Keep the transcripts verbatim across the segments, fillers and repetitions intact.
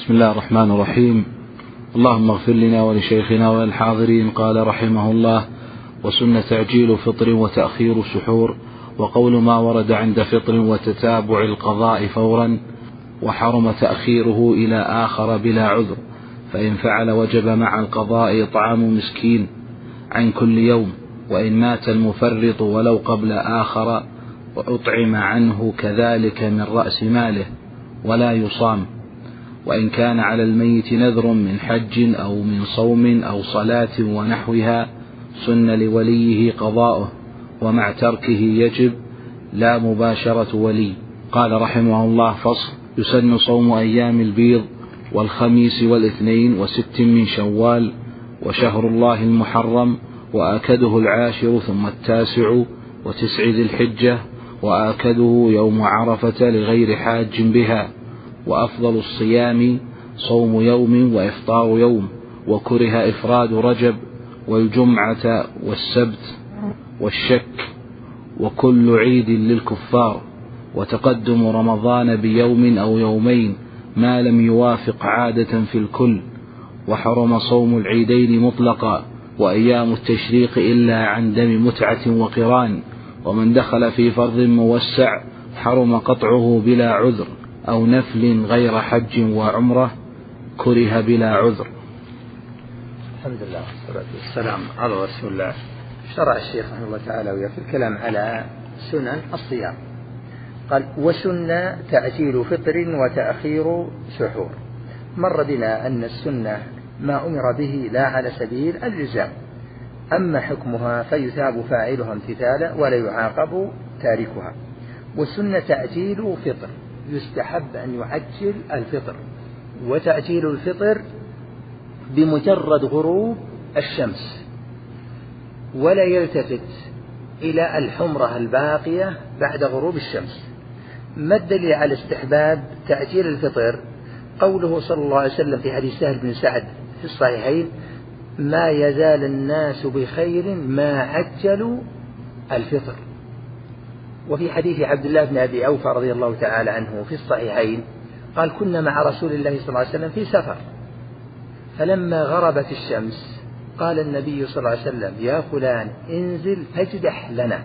بسم الله الرحمن الرحيم. اللهم اغفر لنا ولشيخنا وللحاضرين. قال رحمه الله: وسنة تعجيل فطر وتأخير سحور، وقول ما ورد عند فطر وتتابع القضاء فورا، وحرم تأخيره إلى آخر بلا عذر، فإن فعل وجب مع القضاء إطعام مسكين عن كل يوم، وإن مات المفرط ولو قبل آخر وأطعم عنه كذلك من رأس ماله ولا يصام. وإن كان على الميت نذر من حج أو من صوم أو صلاة ونحوها سن لوليه قضاؤه، ومع تركه يجب لا مباشرة ولي. قال رحمه الله: فصل: يسن صوم أيام البيض والخميس والاثنين وست من شوال وشهر الله المحرم، وآكده العاشر ثم التاسع وتسع ذي الحجة، وآكده يوم عرفة لغير حاج بها. وأفضل الصيام صوم يوم وإفطار يوم، وكره إفراد رجب والجمعة والسبت والشك وكل عيد للكفار، وتقدم رمضان بيوم أو يومين ما لم يوافق عادة في الكل. وحرم صوم العيدين مطلقا، وأيام التشريق إلا عن دم متعة وقران. ومن دخل في فرض موسع حرم قطعه بلا عذر، أو نفل غير حج وعمرة كره بلا عذر. الحمد لله والصلاة والسلام على رسول الله. شرع الشيخ رحمه الله تعالى وفي الكلام على سنن الصيام. قال: وسنة تعجيل فطر وتأخير سحور. مر بنا أن السنة ما أمر به لا على سبيل الإلزام، أما حكمها فيثاب فاعلها امتثالا ولا يعاقب تاركها. والسنة تعجيل فطر، يستحب أن يعجل الفطر، وتعجيل الفطر بمجرد غروب الشمس، ولا يلتفت إلى الحمرة الباقية بعد غروب الشمس. ما الدليل على استحباب تعجيل الفطر؟ قوله صلى الله عليه وسلم في حديث سهل بن سعد في الصحيحين: ما يزال الناس بخير ما عجلوا الفطر. وفي حديث عبد الله بن أبي أوفى رضي الله تعالى عنه في الصحيحين قال: كنا مع رسول الله صلى الله عليه وسلم في سفر، فلما غربت الشمس قال النبي صلى الله عليه وسلم: يا فلان انزل فاجدح لنا.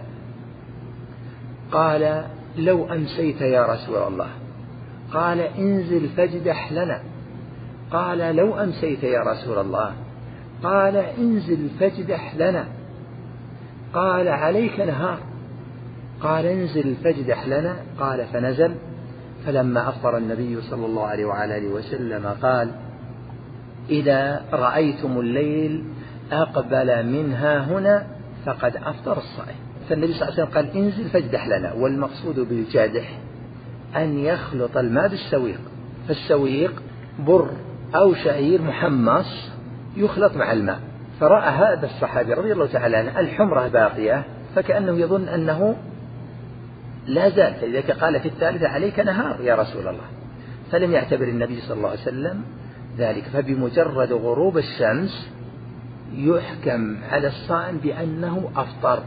قال: لو أمسيت يا رسول الله. قال: انزل فاجدح لنا. قال: لو أمسيت يا رسول الله. قال: انزل فاجدح لنا. قال: عليك نهار. قال: انزل فاجدح لنا. قال: فنزل. فلما أفطر النبي صلى الله عليه وعلى آله وسلم قال: إذا رأيتم الليل أقبل منها هنا فقد أفطر الصائم. فالنبي صلى الله عليه وسلم قال: انزل فاجدح لنا. والمقصود بالجادح أن يخلط الماء بالسويق، فالسويق بر أو شعير محمص يخلط مع الماء. فرأى هذا الصحابي رضي الله تعالى عنه الحمرة باقية، فكأنه يظن أنه لا زال، فلذلك قال في الثالثة: عليك نهار يا رسول الله. فلم يعتبر النبي صلى الله عليه وسلم ذلك، فبمجرد غروب الشمس يحكم على الصائم بأنه أفطر،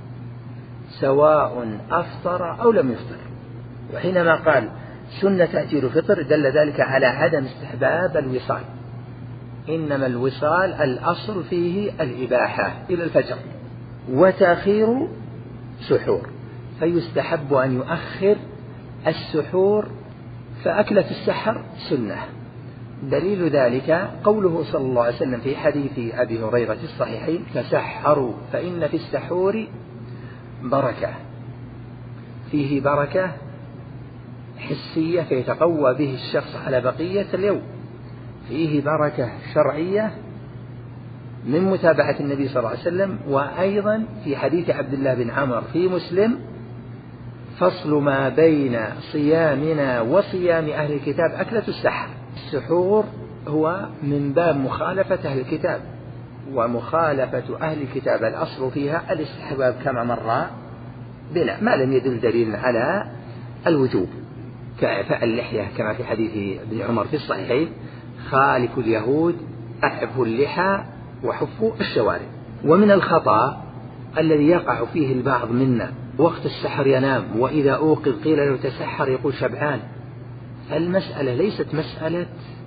سواء أفطر أو لم يفطر. وحينما قال سنة تأجيل فطر دل ذلك على عدم استحباب الوصال، إنما الوصال الأصل فيه الإباحة إلى الفجر. وتأخير سحور، فيستحب أن يؤخر السحور، فأكلة السحر سنة. دليل ذلك قوله صلى الله عليه وسلم في حديث أبي هريرة في الصحيحين: تسحروا فإن في السحور بركة. فيه بركة حسية فيتقوى به الشخص على بقية اليوم، فيه بركة شرعية من متابعة النبي صلى الله عليه وسلم. وأيضا في حديث عبد الله بن عمر في مسلم: فصل ما بين صيامنا وصيام أهل الكتاب أكلة السحر. السحور هو من باب مخالفة أهل الكتاب، ومخالفة أهل الكتاب الأصل فيها الاستحباب كما مر بنا، ما لم يدل دليل على الوجوب، كإعفاء اللحية كما في حديث ابن عمر في الصحيحين: خالف اليهود أعفوا اللحى وحفوا الشوارب. ومن الخطأ الذي يقع فيه البعض منا وقت السحر ينام، وإذا أوقظ قيل له تسحر يقول شبعان. المسألة ليست مسألة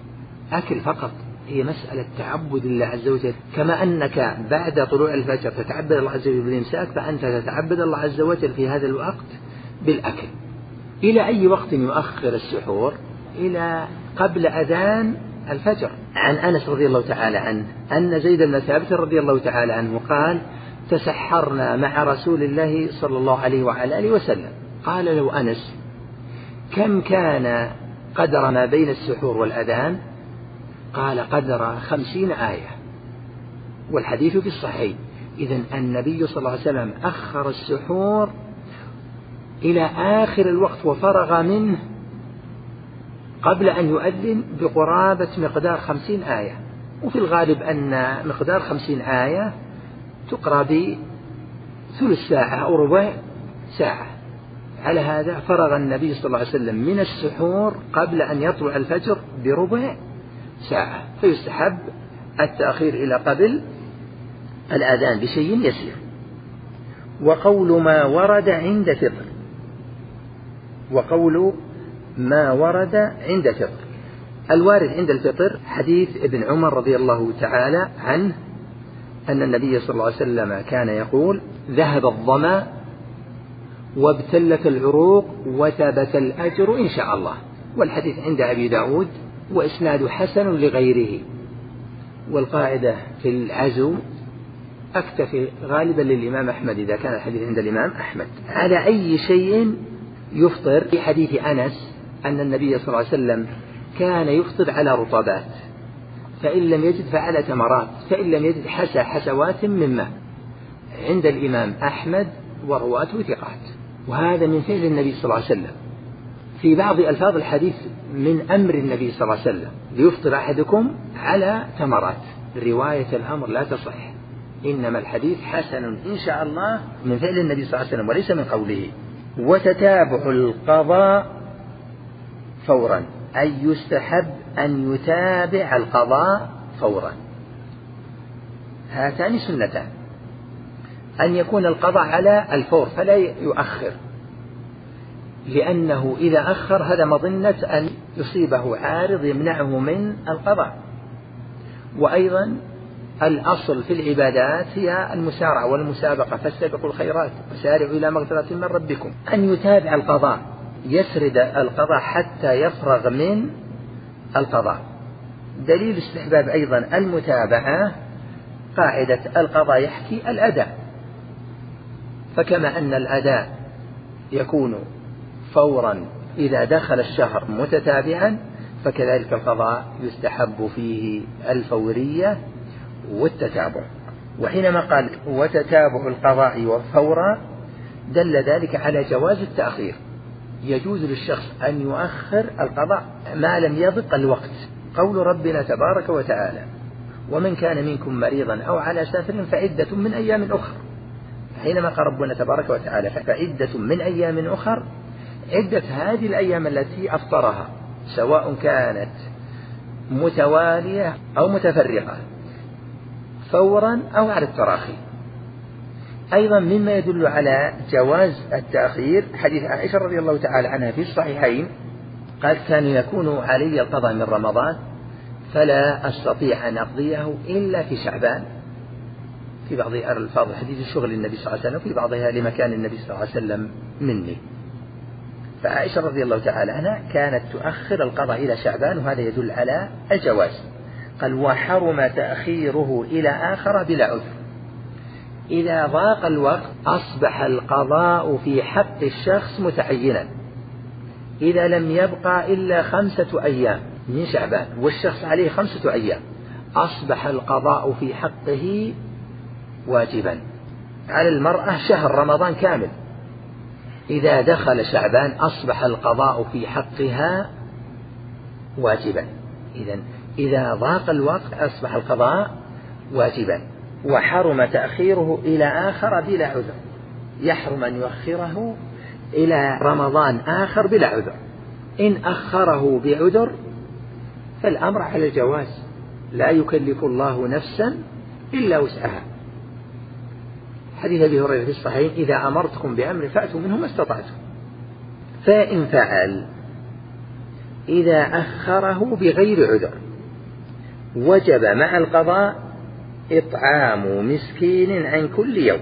أكل فقط، هي مسألة تعبد لله عز وجل. كما أنك بعد طلوع الفجر تتعبد الله عز وجل بالإمساك، فأنت تتعبد الله عز وجل في هذا الوقت بالأكل. إلى أي وقت يؤخر السحور؟ إلى قبل أذان الفجر. عن أنس رضي الله تعالى عنه أن زيد بن ثابت رضي الله تعالى عنه قال: تسحرنا مع رسول الله صلى الله عليه وعلى آله وسلم. قال له أنس: كم كان قدر ما بين السحور والأذان؟ قال: قدر خمسين آية، والحديث في الصحيح. إذن النبي صلى الله عليه وسلم أخر السحور إلى آخر الوقت وفرغ منه قبل أن يؤذن بقرابة مقدار خمسين آية، وفي الغالب أن مقدار خمسين آية تقرأ بثلث ساعة أو ربع ساعة. على هذا فرغ النبي صلى الله عليه وسلم من السحور قبل أن يطلع الفجر بربع ساعة، فيستحب التأخير إلى قبل الأذان بشيء يسير. وقول ما ورد عند فطر، وقول ما ورد عند فطر. الوارد عند الفطر حديث ابن عمر رضي الله تعالى عنه أن النبي صلى الله عليه وسلم كان يقول: ذهب الظمأ وابتلت العروق وثبت الأجر إن شاء الله. والحديث عند أبي داود وإسناد حسن لغيره. والقاعدة في العزو أكتفي غالبا للإمام أحمد إذا كان الحديث عند الإمام أحمد. على أي شيء يفطر؟ في حديث أنس أن النبي صلى الله عليه وسلم كان يفطر على رطبات، فإن لم يجد فعلى تمرات، فإن لم يجد حسى حسوات من ماء. عند الإمام أحمد ورواته ثقات، وهذا من فعل النبي صلى الله عليه وسلم. في بعض ألفاظ الحديث من أمر النبي صلى الله عليه وسلم: ليفطر أحدكم على تمرات. رواية الأمر لا تصح، إنما الحديث حسن إن شاء الله من فعل النبي صلى الله عليه وسلم وليس من قوله. وتتابع القضاء فورا، أي يستحب أن يتابع القضاء فورا. هاتان سنتان: أن يكون القضاء على الفور فلا يؤخر، لأنه إذا أخر هذا مظنة أن يصيبه عارض يمنعه من القضاء. وأيضا الأصل في العبادات هي المسارعة والمسابقة، فاستبقوا الخيرات وسارعوا إلى مغفرة من ربكم. أن يتابع القضاء، يسرد القضاء حتى يفرغ من القضاء. دليل استحباب أيضا المتابعة قاعدة القضاء يحكي الأداء، فكما أن الأداء يكون فورا إذا دخل الشهر متتابعا، فكذلك القضاء يستحب فيه الفورية والتتابع. وحينما قال وتتابع القضاء فورا دل ذلك على جواز التأخير. يجوز للشخص أن يؤخر القضاء ما لم يضق الوقت. قول ربنا تبارك وتعالى: ومن كان منكم مريضا أو على سفر فعدة من أيام أخر. حينما قال ربنا تبارك وتعالى فعدة من أيام أخر، عدة هذه الأيام التي أفطرها سواء كانت متوالية أو متفرقة، فورا أو على التراخي. أيضا مما يدل على جواز التأخير حديث عائشة رضي الله تعالى عنها في الصحيحين قال: كان يكون علي القضاء من رمضان فلا أستطيع أن أقضيه إلا في شعبان. في بعض الألفاظ حديث شغل النبي صلى الله عليه وسلم، في بعضها لمكان النبي صلى الله عليه وسلم مني. فعائشة رضي الله تعالى عنها كانت تؤخر القضاء إلى شعبان، وهذا يدل على الجواز. قال: وحرم تأخيره إلى آخر بلا عذر. إذا ضاق الوقت أصبح القضاء في حق الشخص متعينا. إذا لم يبقى إلا خمسة أيام من شعبان والشخص عليه خمسة أيام، أصبح القضاء في حقه واجبا. على المرأة شهر رمضان كامل، إذا دخل شعبان أصبح القضاء في حقها واجبا. إذن إذا ضاق الوقت أصبح القضاء واجبا. وحرم تأخيره إلى آخر بلا عذر، يحرم أن يؤخره إلى رمضان آخر بلا عذر. إن أخره بعذر فالأمر على الجواز، لا يكلف الله نفسا إلا وسعها. حديث أبي هريرة في الصحيح: إذا أمرتكم بأمر فأتوا منه ما استطعتم. فإن فعل إذا أخره بغير عذر وجب مع القضاء إطعام مسكين عن كل يوم.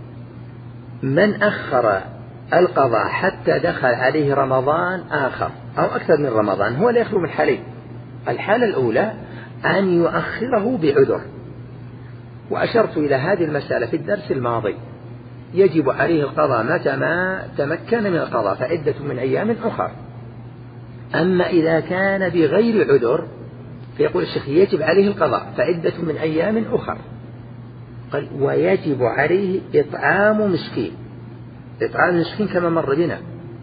من أخر القضاء حتى دخل عليه رمضان آخر أو أكثر من رمضان هو لا يخلو من حالين. الحالة الأولى أن يؤخره بعذر، وأشرت إلى هذه المسألة في الدرس الماضي. يجب عليه القضاء متى ما تمكن من القضاء فعدة من أيام أخر. أما إذا كان بغير عذر فيقول الشيخ يجب عليه القضاء فعدة من أيام أخر. قال ويجب عليه إطعام مسكين. إطعام مسكين كما مر بنا،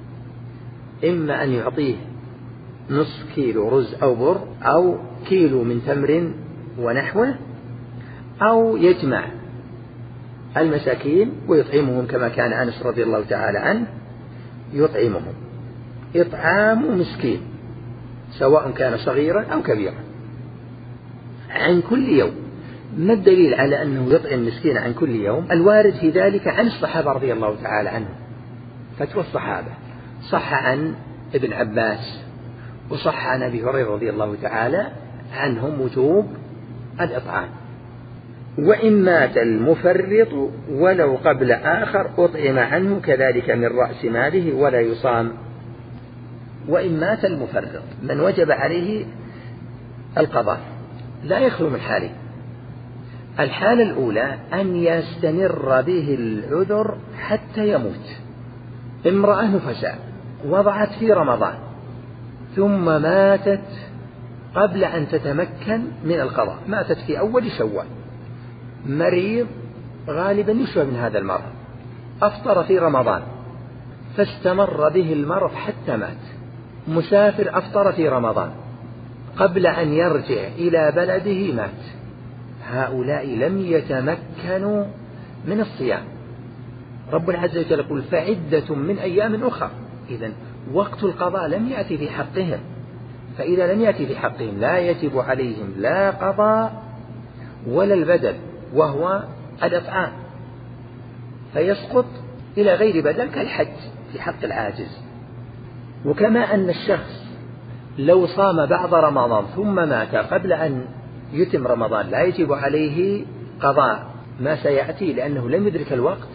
إما أن يعطيه نصف كيلو رز أو بر أو كيلو من تمر ونحوه، أو يجمع المساكين ويطعمهم كما كان أنس رضي الله تعالى عنه يطعمهم. إطعام مسكين سواء كان صغيرا أو كبيرا عن كل يوم. ما الدليل على أنه يطعم مسكين عن كل يوم؟ الوارد في ذلك عن الصحابة رضي الله تعالى عنهم، فتوى الصحابة صح عن ابن عباس وصح عن أبي هريرة رضي الله تعالى عنهم وجوب الإطعام. وإن مات المفرط ولو قبل آخر أطعم عنه كذلك من رأس ماله ولا يصام. وإن مات المفرط من وجب عليه القضاء لا يخلو من حالين. الحالة الأولى أن يستمر به العذر حتى يموت. امرأة نفساء وضعت في رمضان ثم ماتت قبل أن تتمكن من القضاء، ماتت في أول شوال. مريض غالبا يشبه من هذا المرض أفطر في رمضان فاستمر به المرض حتى مات. مسافر أفطر في رمضان قبل أن يرجع إلى بلده مات. هؤلاء لم يتمكنوا من الصيام. ربنا عز وجل يقول فعدة من أيام أخرى. إذن وقت القضاء لم يأتي في حقهم، فإذا لم يأتي في حقهم لا يجب عليهم لا قضاء ولا البدل وهو الإطعام، فيسقط إلى غير بدل كالحج في حق العاجز. وكما أن الشخص لو صام بعض رمضان ثم مات قبل أن يتم رمضان لا يجب عليه قضاء ما سيأتي لأنه لم يدرك الوقت،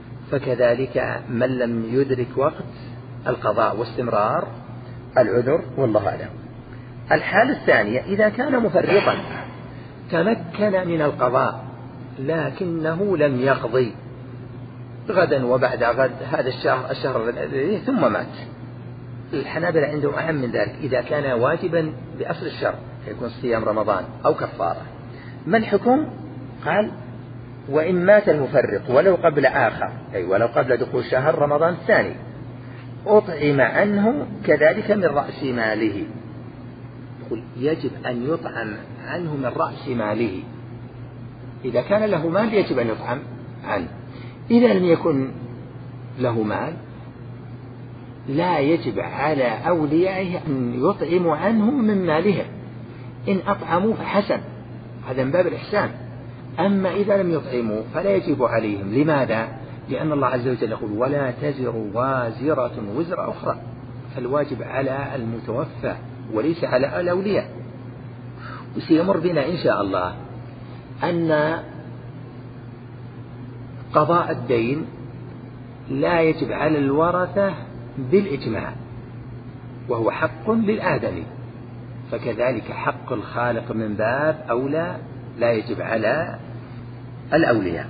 فكذلك من لم يدرك وقت القضاء واستمرار العذر والله أعلم. الحالة الثانية إذا كان مفرطا تمكن من القضاء لكنه لم يقضي غدا وبعد غد هذا الشهر الشهر الذي ثم مات. الحنابلة عندهم أهم من ذلك، إذا كان واجبا بأصل الشرع يكون صيام رمضان أو كفارة. ما الحكم؟ قال وإن مات المفرط ولو قبل آخر أي ولو قبل دخول شهر رمضان الثاني أطعم عنه كذلك من رأس ماله. يقول يجب أن يطعم عنه من رأس ماله. إذا كان له مال يجب أن يطعم عنه. إذا لم يكن له مال لا يجب على أوليائه أن يطعموا عنه من مالهم. إن أطعموا فحسن، هذا من باب الإحسان. أما إذا لم يطعموا فلا يجب عليهم. لماذا؟ لأن الله عز وجل يقول ولا تزر وازرة وزر أخرى، فالواجب على المتوفى وليس على الأولياء. وسيمر بنا إن شاء الله أن قضاء الدين لا يجب على الورثة بالإجماع، وهو حق للآدمي، فكذلك حق الخالق من باب أولى لا يجب على الأولياء.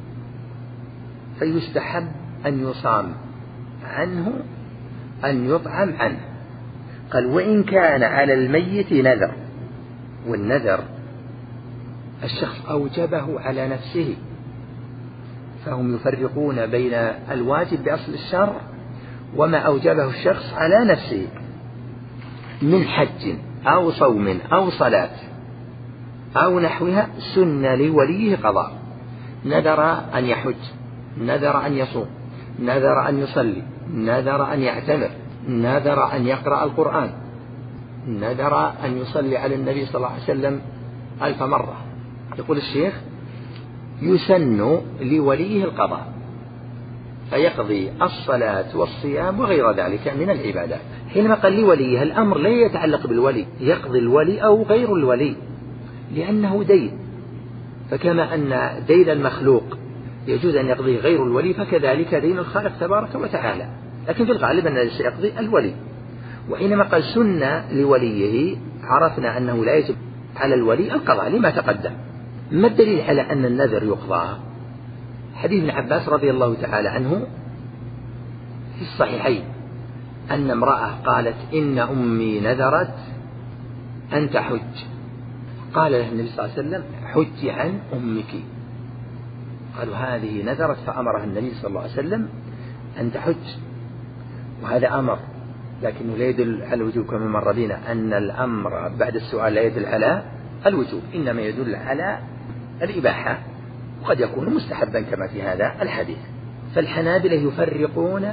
فيستحب أن يصام عنه أن يطعم عنه. قال وإن كان على الميت نذر، والنذر الشخص أوجبه على نفسه، فهم يفرقون بين الواجب بأصل الشرع وما أوجبه الشخص على نفسه من حج أو صوم أو صلاة أو نحوها سن لوليه قضاء. نذر أن يحج، نذر أن يصوم، نذر أن يصلي، نذر أن يعتمر، نذر أن يقرأ القرآن، نذر أن يصلي على النبي صلى الله عليه وسلم ألف مرة. يقول الشيخ يسن لوليه القضاء فيقضي الصلاة والصيام وغير ذلك من العبادات. حينما قال لوليه الأمر لا يتعلق بالولي، يقضي الولي أو غير الولي، لأنه دين، فكما أن دين المخلوق يجوز أن يقضيه غير الولي فكذلك دين الخالق تبارك وتعالى، لكن في الغالب أن الذي سيقضي الولي. وحينما قال سنة لوليه عرفنا أنه لا يجب على الولي القضاء لما تقدم. ما الدليل على أن النذر يقضى؟ حديث ابن عباس رضي الله تعالى عنه في الصحيحين أن امرأة قالت إن أمي نذرت أن تحج، قال له النبي صلى الله عليه وسلم حجي عن أمك. قالوا هذه نذرت، فأمرها النبي صلى الله عليه وسلم أن تحج، وهذا أمر لكنه لا يدل على الوجوب كما مر بنا أن الأمر بعد السؤال لا يدل على الوجوب، إنما يدل على الإباحة، وقد يكون مستحبا كما في هذا الحديث. فالحنابلة يفرقون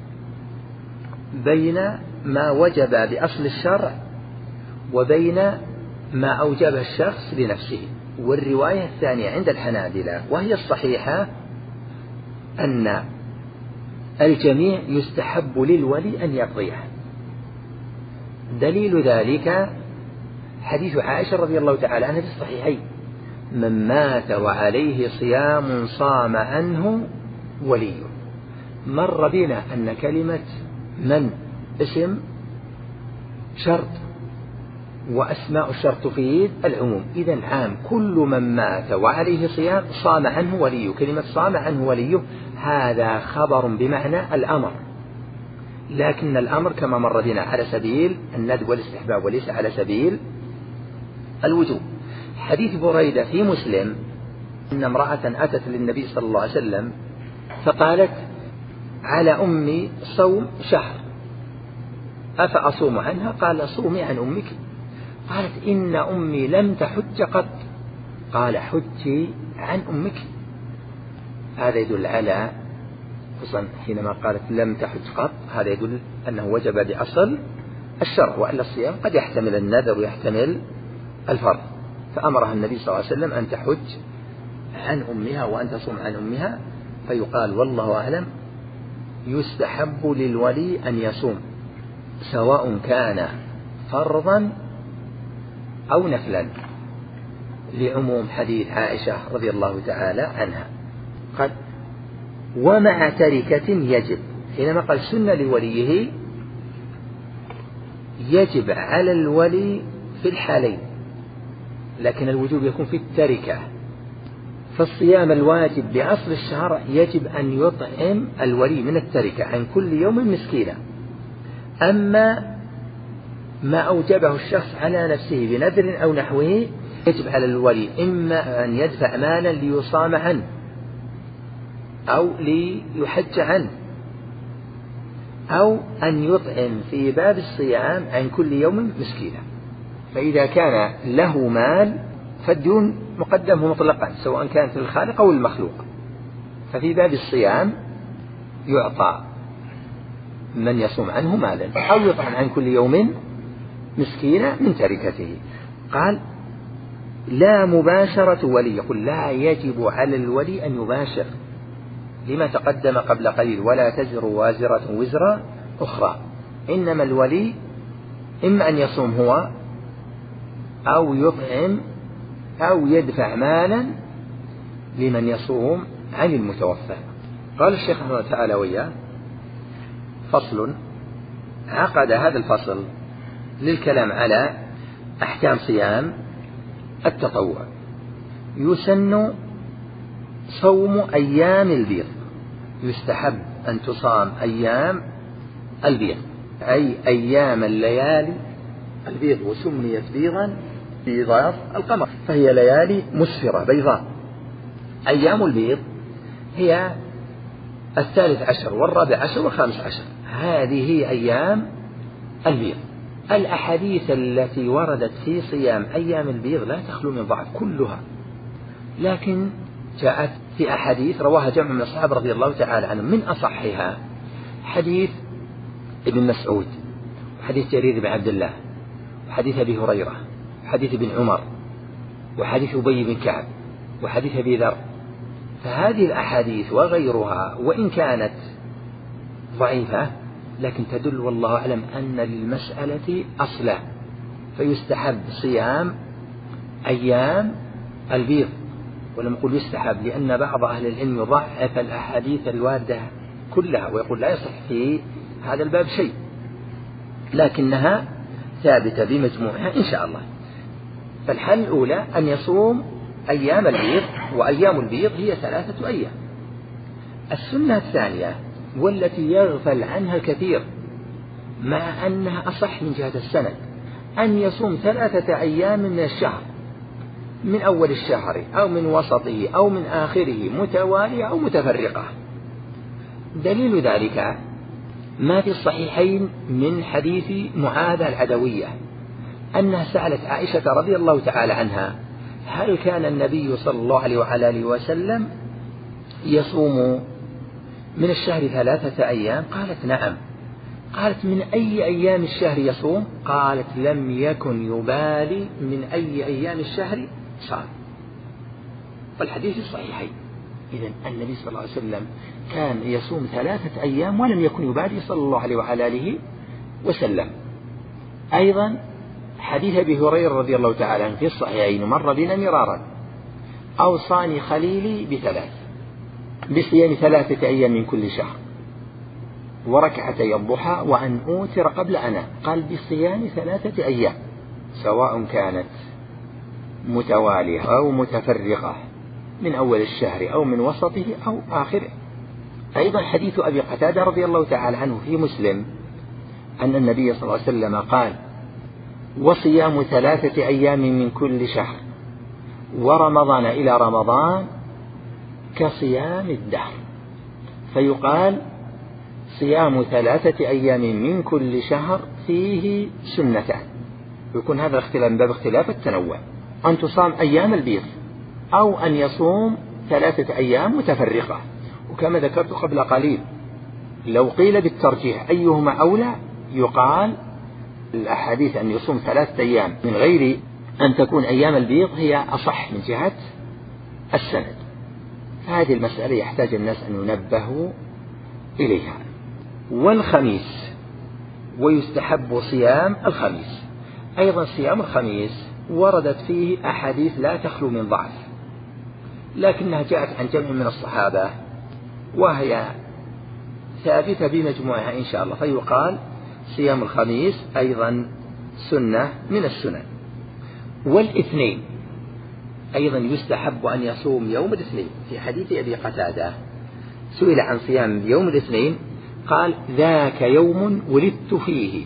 بين ما وجب بأصل الشرع وبين ما أوجبه الشخص لنفسه. والرواية الثانية عند الحنابلة وهي الصحيحة أن الجميع يستحب للولي أن يقضيه. دليل ذلك حديث عائشة رضي الله تعالى عنها في الصحيحين من مات وعليه صيام صام عنه وليه. مر بنا أن كلمة من اسم شرط، وأسماء الشرط تفيد العموم، إذن عام كل من مات وعليه صيام صام عنه وليه. كلمة صام عنه وليه هذا خبر بمعنى الأمر، لكن الأمر كما مر بنا على سبيل الندب والاستحباب وليس على سبيل الوجوب. حديث بريدة في مسلم أن امرأة أتت للنبي صلى الله عليه وسلم فقالت على أمي صوم شهر أفأصوم عنها؟ قال صومي عن أمك. قالت إن أمي لم تحج قط. قال حجي عن أمك. هذا يدل على خصوصا حينما قالت لم تحج قط، هذا يدل أنه وجب بأصل الشرع، وأن الصيام قد يحتمل النذر ويحتمل الفرض، فأمرها النبي صلى الله عليه وسلم أن تحج عن أمها وأن تصوم عن أمها. فيقال والله أعلم يستحب للولي أن يصوم سواء كان فرضا أو نفلا، لعموم حديث عائشة رضي الله تعالى عنها. قد ومع تركة يجب، حينما قال سنة لوليه يجب على الولي في الحالين، لكن الوجوب يكون في التركة. فالصيام الواجب بأصل الشهر يجب أن يطعم الولي من التركة عن كل يوم مسكينا. أما ما أوجبه الشخص على نفسه بنذر أو نحوه يجب على الولي إما أن يدفع مالا ليصام عنه أو ليحج عنه، أو أن يطعم في باب الصيام عن كل يوم مسكينا. فإذا كان له مال فالدون مقدمه مطلقا سواء كانت للخالق أو المخلوق، ففي باب الصيام يعطى من يصوم عنه مالا أو يطعم عن كل يوم مسكينا من تركته. قال لا مباشرة ولي، يقول لا يجب على الولي أن يباشر لما تقدم قبل قليل ولا تزر وازرة وزر أخرى. إنما الولي إما أن يصوم هو أو يطعم أو يدفع مالا لمن يصوم عن المتوفى. قال الشيخ رحمه الله تعالى وياه فصل، عقد هذا الفصل للكلام على أحكام صيام التطوع. يسن صوم أيام البيض، يستحب أن تصام أيام البيض أي أيام الليالي البيض، وسميت بيضا بإضافة القمر، فهي ليالي مسفرة بيضاء. أيام البيض هي الثالث عشر والرابع عشر والخامس عشر، هذه هي أيام البيض. الأحاديث التي وردت في صيام أيام البيض لا تخلو من ضعف كلها، لكن جاءت في أحاديث رواها جمع من الصحابة رضي الله تعالى عنهم. من أصحها حديث ابن مسعود، وحديث جرير بن عبد الله، وحديث أبي هريرة، وحديث ابن عمر، وحديث أبي بن كعب، وحديث أبي ذر. فهذه الأحاديث وغيرها وإن كانت ضعيفة لكن تدل والله أعلم أن للمسألة أصلا، فيستحب صيام أيام البيض، ولم يقول يستحب، لأن بعض أهل العلم يضعف الأحاديث الواردة كلها ويقول لا يصح في هذا الباب شيء، لكنها ثابتة بمجموعها إن شاء الله. فالحل الأولى أن يصوم أيام البيض، وأيام البيض هي ثلاثة أيام. السنة الثانية والتي يغفل عنها الكثير مع أنها أصح من جهة السند، أن يصوم ثلاثة أيام من الشهر، من أول الشهر أو من وسطه أو من آخره، متوالية أو متفرقة. دليل ذلك ما في الصحيحين من حديث معاذ العدوية أنها سألت عائشة رضي الله تعالى عنها: هل كان النبي صلى الله عليه وعلى آله وسلم يصوم من الشهر ثلاثة أيام؟ قالت: نعم. قالت: من أي أيام الشهر يصوم؟ قالت: لم يكن يبالي من أي أيام الشهر صام. والحديث الصحيحين. إذن النبي صلى الله عليه وسلم كان يصوم ثلاثة أيام ولم يكن يبالي صلى الله عليه وعلى آله وسلم. أيضا حديث أبي هريرة رضي الله تعالى عنه في الصحيحين مر بنا مرارا: أوصاني خليلي بثلاث، بصيام ثلاثة أيام من كل شهر، وركعتي الضحى، وأن أوتر قبل أنا. قال: بصيام ثلاثة أيام سواء كانت متوالية أو متفرقة، من أول الشهر أو من وسطه أو آخره. أيضا حديث أبي قتادة رضي الله تعالى عنه في مسلم أن النبي صلى الله عليه وسلم قال: وصيام ثلاثة أيام من كل شهر ورمضان إلى رمضان كصيام الدهر. فيقال: صيام ثلاثة أيام من كل شهر فيه سنتان. يكون هذا الاختلاف من باب اختلاف التنوع، أن تصام أيام البيض أو أن يصوم ثلاثة أيام متفرقة. وكما ذكرت قبل قليل، لو قيل بالترجيح أيهما أولى، يقال الأحاديث أن يصوم ثلاثة أيام من غير أن تكون أيام البيض هي أصح من جهة السند. فهذه المسألة يحتاج الناس أن ينبهوا إليها. والخميس، ويستحب صيام الخميس. أيضا صيام الخميس وردت فيه أحاديث لا تخلو من ضعف، لكنها جاءت عن جمع من الصحابة وهي ثابتة بمجموعها إن شاء الله. فيقال صيام الخميس أيضا سنة من السنن. والاثنين أيضا يستحب أن يصوم يوم الاثنين. في حديث أبي قتادة سئل عن صيام يوم الاثنين قال: ذاك يوم ولدت فيه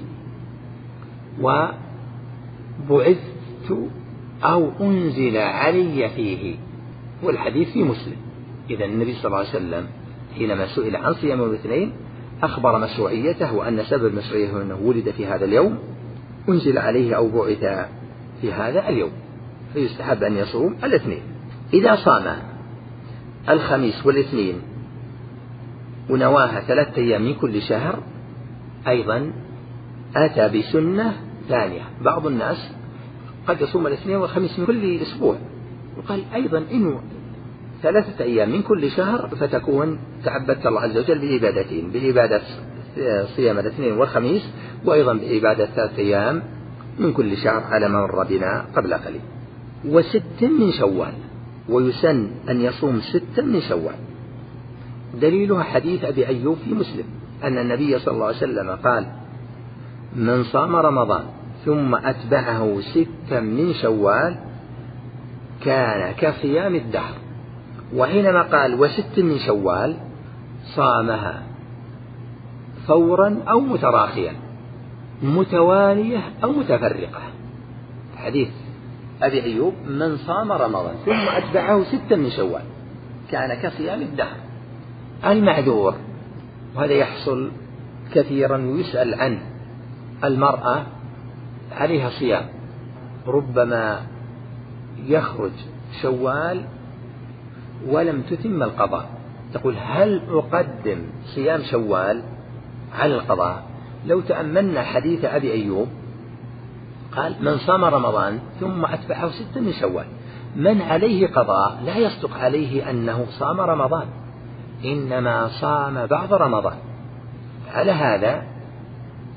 وبعثت أو أنزل علي فيه. والحديث في مسلم. إذا النبي صلى الله عليه وسلم حينما سئل عن صيام يوم الاثنين أخبر مشروعيته، وأن سبب مشروعيته أنه ولد في هذا اليوم، أنزل عليه أو بعث في هذا اليوم، فيستحب أن يصوم الاثنين. إذا صام الخميس والاثنين ونواها ثلاثة أيام من كل شهر أيضا أتى بسنة ثانية. بعض الناس قد يصوم الاثنين والخميس من كل أسبوع، وقال أيضا إنه ثلاثة أيام من كل شهر فتكون تعبدت الله عز وجل بعبادتين: بعبادة صيام الاثنين والخميس، وأيضا بعبادة ثلاثة أيام من كل شهر على ما مر بنا قبل قليل. وست من شوال، ويسن أن يصوم ست من شوال. دليلها حديث أبي أيوب في مسلم أن النبي صلى الله عليه وسلم قال: من صام رمضان ثم أتبعه ستا من شوال كان كصيام الدهر. وحينما قال وست من شوال صامها فورا أو متراخيا، متوالية أو متفرقة. حديث أبي أيوب: من صام رمضان ثم أتبعه ستا من شوال كان كصيام الدهر. المعذور، وهذا يحصل كثيرا ويسأل عنه، المرأة عليها صيام، ربما يخرج شوال ولم تتم القضاء، تقول: هل أقدم صيام شوال على القضاء؟ لو تأملنا حديث أبي أيوب قال: من صام رمضان ثم أتبعه ست من شوال. من عليه قضاء لا يصدق عليه أنه صام رمضان، إنما صام بعض رمضان. على هذا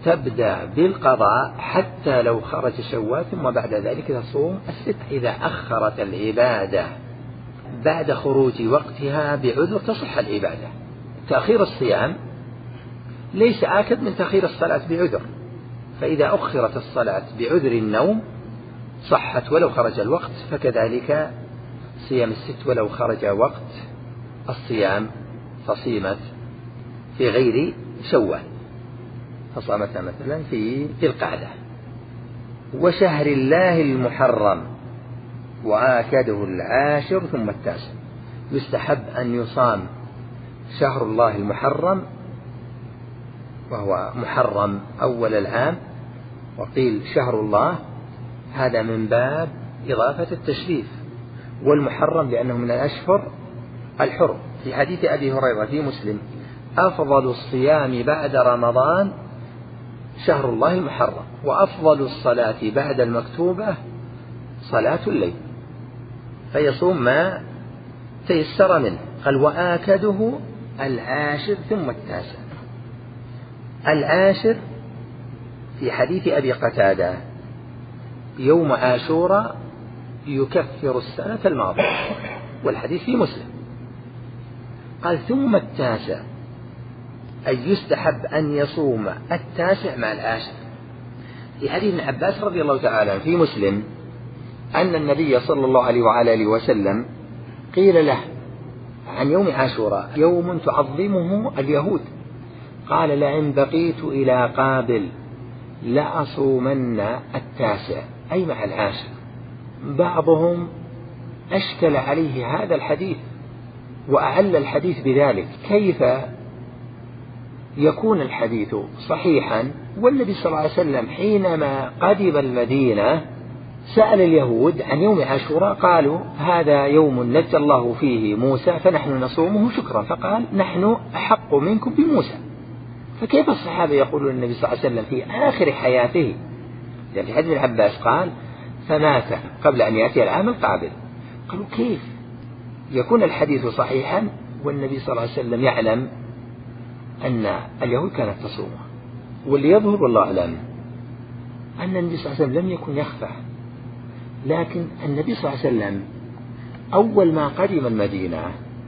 تبدأ بالقضاء حتى لو خرج شوال، ثم بعد ذلك تصوم الست. إذا أخرت العبادة بعد خروج وقتها بعذر تصح العبادة. تأخير الصيام ليس آكد من تأخير الصلاة بعذر، فإذا أخرت الصلاة بعذر النوم صحت ولو خرج الوقت، فكذلك صيام الست ولو خرج وقت الصيام فصيمت في غير شوال، فصامتها مثلا في القعدة. وشهر الله المحرم وآكده العاشر ثم التاسع. يستحب أن يصام شهر الله المحرم، وهو محرم أول العام، وقيل شهر الله، هذا من باب إضافة التشريف، والمحرم لأنه من الأشهر الحرم. في حديث أبي هريرة في مسلم: أفضل الصيام بعد رمضان شهر الله المحرم، وأفضل الصلاة بعد المكتوبة صلاة الليل، فيصوم ما تيسر منه. قال: وآكده العاشر ثم التاسع. العاشر في حديث أبي قتادة: يوم عاشوراء يكفر السنة الماضية، والحديث في مسلم. قال: ثم التاسع، أي يستحب أن يصوم التاسع مع العاشر. في حديث ابن عباس رضي الله تعالى في مسلم أن النبي صلى الله عليه وعلى آله وسلم قيل له عن يوم عاشوراء: يوم تعظمه اليهود. قال: لئن بقيت إلى قابل لأصومن التاسع، أي مع العاشر. بعضهم أشكل عليه هذا الحديث وأعل الحديث بذلك: كيف يكون الحديث صحيحا والنبي صلى الله عليه وسلم حينما قدم المدينة سأل اليهود عن يوم عاشوراء، قالوا: هذا يوم نجى الله فيه موسى فنحن نصومه شكرا، فقال: نحن أحق منكم بموسى. فكيف الصحابة يقولون النبي صلى الله عليه وسلم في آخر حياته؟ لأن في حديث ابن عباس قال: فمات قبل أن يأتي العام القابل. قالوا: كيف يكون الحديث صحيحا والنبي صلى الله عليه وسلم يعلم أن اليهود كانت تصومه؟ واللي يظهر والله أعلم أن النبي صلى الله عليه وسلم لم يكن يخفى، لكن النبي صلى الله عليه وسلم أول ما قدم المدينة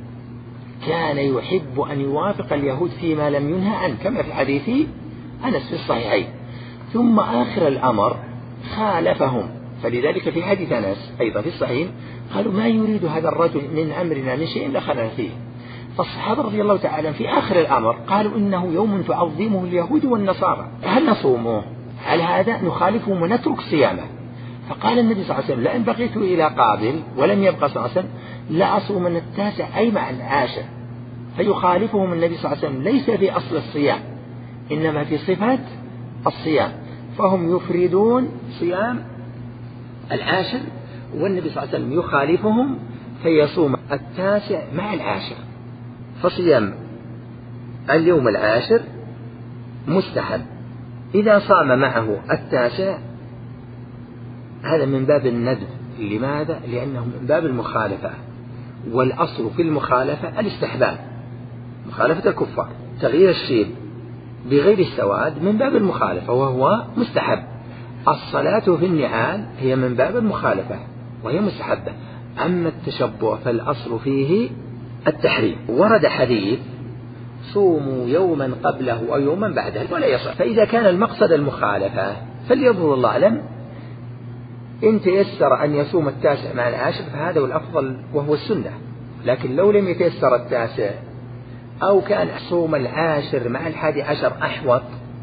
كان يحب أن يوافق اليهود فيما لم ينهى عنه، كما في حديث أنس في الصحيحين. ثم آخر الأمر خالفهم، فلذلك في حديث أنس أيضا في الصحيح قالوا: ما يريد هذا الرجل من أمرنا من شيء دخلنا فيه. فالصحابة رضي الله تعالى في آخر الأمر قالوا: إنه يوم تعظمه اليهود والنصارى، هل نصومه؟ هل هذا نخالفه ونترك صيامه؟ فقال النبي صلى الله عليه وسلم: لئن بقيت إلى قابل، ولم يبقى صلى الله عليه وسلم، لأصومن التاسع، أي مع العاشر. فيخالفهم النبي صلى الله عليه وسلم ليس في أصل الصيام، إنما في صفة الصيام، فهم يفردون صيام العاشر، والنبي صلى الله عليه وسلم يخالفهم فيصوم التاسع مع العاشر. فصيام اليوم العاشر مستحب. إذا صام معه التاسع هذا من باب الندب. لماذا؟ لأنه من باب المخالفة، والأصل في المخالفة الاستحباب، مخالفة الكفار. تغيير الشيب بغير السواد من باب المخالفة وهو مستحب. الصلاة في النعال هي من باب المخالفة وهي مستحبة. أما التشبع فالأصل فيه التحريم. ورد حديث: صوموا يوما قبله أو يوما بعده ولا يصح. فإذا كان المقصد المخالفة فليظهر الله أعلم إن تيسر أن يصوم التاسع مع العاشر فهذا هو الأفضل وهو السنة. لكن لو لم يتيسر التاسع أو كان صوم العاشر مع الحادي عشر أحوط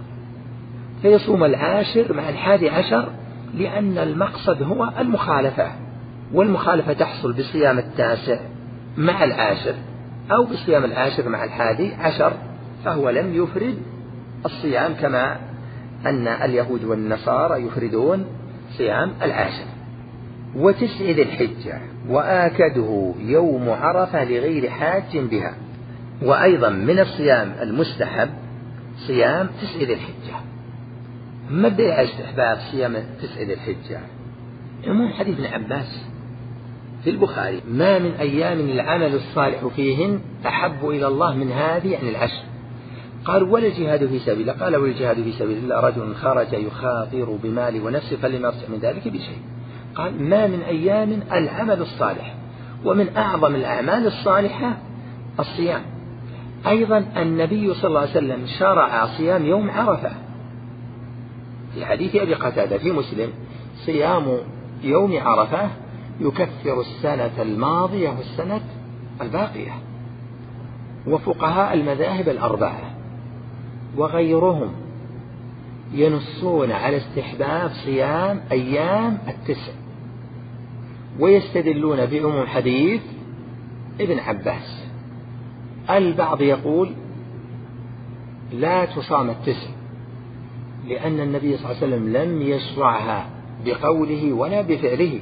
فيصوم العاشر مع الحادي عشر، لأن المقصد هو المخالفة، والمخالفة تحصل بصيام التاسع مع العاشر أو بصيام العاشر مع الحادي عشر، فهو لم يفرد الصيام كما أن اليهود والنصارى يفردون صيام العاشر. وتسع ذي الحجة وآكده يوم عرفة لغير حاج بها. وأيضا من الصيام المستحب صيام تسع ذي الحجة. ما بدأ استحباب صيام تسع ذي الحجة؟ عموم حديث ابن عباس في البخاري: ما من أيام العمل الصالح فيهن أحب إلى الله من هذه، يعني العشر. قال ولا الجهاد في سبيل الله؟ قال ولا الجهاد في سبيل الله رجل خرج يخاطر بماله ونفسه فلم يرجع من ذلك بشيء. قال ما من أيام العمل الصالح، ومن أعظم الأعمال الصالحة الصيام. أيضا النبي صلى الله عليه وسلم شرع صيام يوم عرفة في حديث أبي قتادة في مسلم: صيام يوم عرفة يكفر السنة الماضية والسنة الباقية. وفقهاء المذاهب الأربعة وغيرهم ينصون على استحباب صيام أيام التسع، ويستدلون بعموم حديث ابن عباس. البعض يقول لا تصام التسع لأن النبي صلى الله عليه وسلم لم يشرعها بقوله ولا بفعله،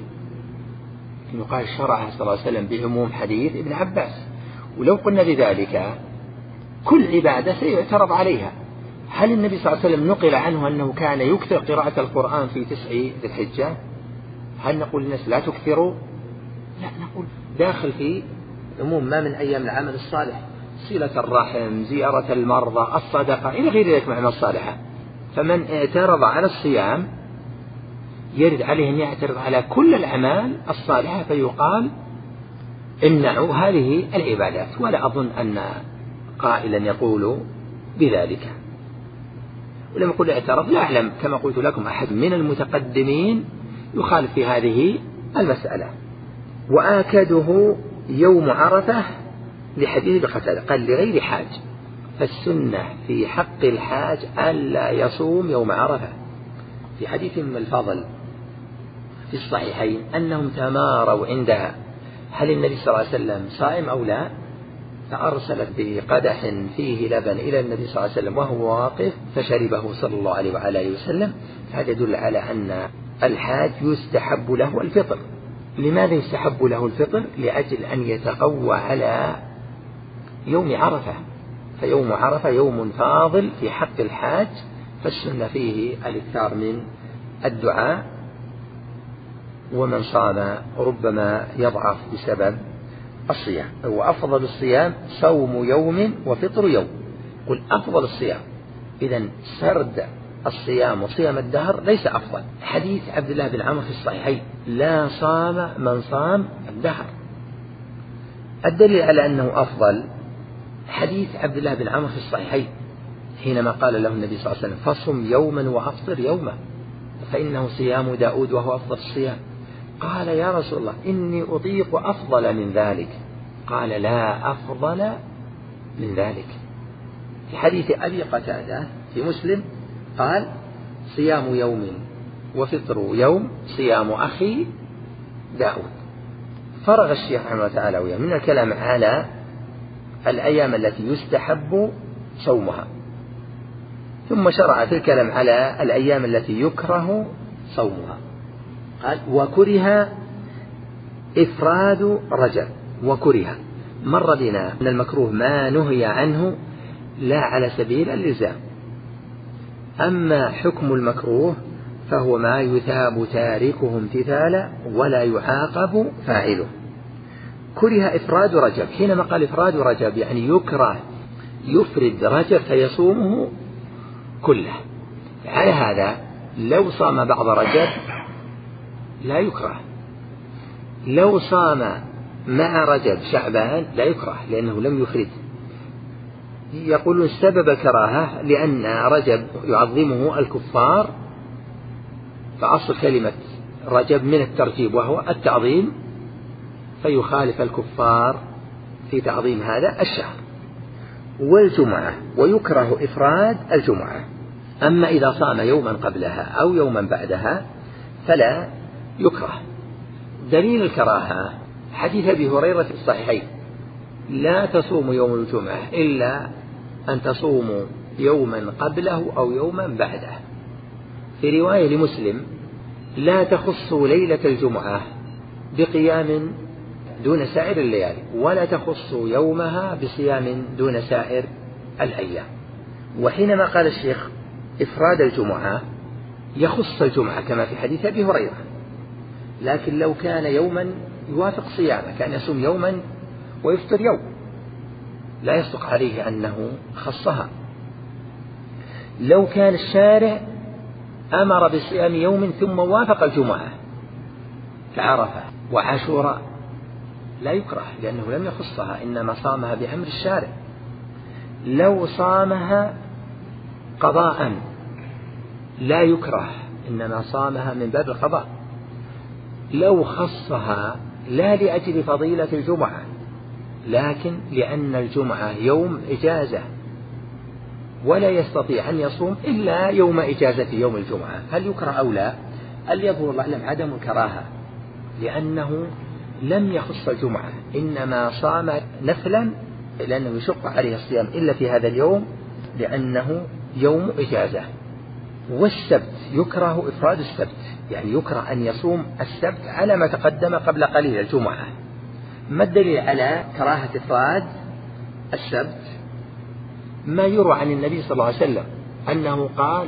يقال شرعها صلى الله عليه وسلم بعموم حديث ابن عباس. ولو قلنا بذلك كل عبادة سيعترض عليها. هل النبي صلى الله عليه وسلم نقل عنه أنه كان يكثر قراءة القرآن في تسع ذي الحجة؟ هل نقول للناس لا تكثروا؟ لا، نقول داخل في عموم ما من أيام العمل الصالح: صلة الرحم، زيارة المرضى، الصدقة، إلى غير ذلك معنى الصالحة. فمن اعترض على الصيام يرد عليه أن يعترض على كل الأعمال الصالحة، فيقال امنعوا هذه العبادات. ولا أظن أن قائلا يقول بذلك. ولما يقول اعترض لا أعلم كما قلت لكم أحد من المتقدمين يخالف في هذه المسألة. وآكده يوم عرفة لحديث قتادة، قال لغير حاج، فالسنة في حق الحاج ألا يصوم يوم عرفة. في حديث من الفضل في الصحيحين أنهم تماروا عندها هل النبي صلى الله عليه وسلم صائم أو لا، فأرسلت بقدح فيه لبن إلى النبي صلى الله عليه وسلم وهو واقف فشربه صلى الله عليه وعلى وسلم. هذا يدل على أن الحاج يستحب له الفطر. لماذا يستحب له الفطر؟ لأجل أن يتقوى على يوم عرفة، فيوم عرفة يوم فاضل في حق الحاج، فالسنة فيه الإكثار من الدعاء. ومن صام ربما يضعف بسبب الصيام. وأفضل الصيام صوم يوم وفطر يوم. قل أفضل الصيام، إذن سرد الصيام وصيام الدهر ليس أفضل. حديث عبد الله بن عمرو في الصحيحين: لا صام من صام الدهر. الدليل على أنه أفضل حديث عبد الله بن عمرو في الصحيحين حينما قال له النبي صلى الله عليه وسلم: فصم يوما وأفطر يوما فإنه صيام داود وهو أفضل الصيام. قال: يا رسول الله إني أطيق أفضل من ذلك. قال: لا أفضل من ذلك. في حديث أبي قتادة في مسلم قال: صيام يوم وفطر يوم صيام أخي داود. فرغ الشيخ رحمه الله تعالى من الكلام على الأيام التي يستحب صومها، ثم شرع في الكلام على الأيام التي يكره صومها. قال: وكره إفراد رجب. وكره مر بنا أن المكروه ما نهي عنه لا على سبيل الإلزام. أما حكم المكروه فهو ما يثاب تاركه امتثالا ولا يعاقب فاعله. كره إفراد رجب. حينما قال إفراد رجب يعني يكره يفرد رجب فيصومه كله. على هذا لو صام بعض رجب لا يكره، لو صام مع رجب شعبان لا يكره لأنه لم يفرد. يقولون سبب الكراهة لأن رجب يعظمه الكفار، فأصل كلمة رجب من الترتيب وهو التعظيم، فيخالف الكفار في تعظيم هذا الشهر. والجمعة ويكره إفراد الجمعة. أما إذا صام يوما قبلها أو يوما بعدها فلا يكره. دليل الكراهة حديث أبي هريرة في الصحيحين: لا تصوموا يوم الجمعة إلا أن تصوموا يوما قبله أو يوما بعده. في رواية لمسلم: لا تخصوا ليلة الجمعة بقيام دون سائر الليالي، ولا تخصوا يومها بصيام دون سائر الأيام. وحينما قال الشيخ إفراد الجمعة يخص الجمعة كما في حديث أبي هريرة، لكن لو كان يوما يوافق صيامه كان يصوم يوما ويفطر يوم لا يصدق عليه أنه خصها. لو كان الشارع أمر بصيام يوم ثم وافق الجمعة كعرفة وعاشوراء لا يكره، لأنه لم يخصها، إنما صامها بأمر الشارع. لو صامها قضاء لا يكره، إنما صامها من باب القضاء. لو خصها لا لأجل فضيلة الجمعة، لكن لأن الجمعة يوم إجازة ولا يستطيع أن يصوم إلا يوم إجازة يوم الجمعة، هل يكره أو لا؟ هل يظهر الله أعلم عدم الكراهة، لأنه لم يخص الجمعة، إنما صام نفلا لأنه يشق عليه الصيام إلا في هذا اليوم لأنه يوم إجازة. والسبت يكره إفراد السبت، يعني يكره أن يصوم السبت على ما تقدم قبل قليل الجمعة. ما الدليل على كراهة إفراد السبت؟ ما يروى عن النبي صلى الله عليه وسلم أنه قال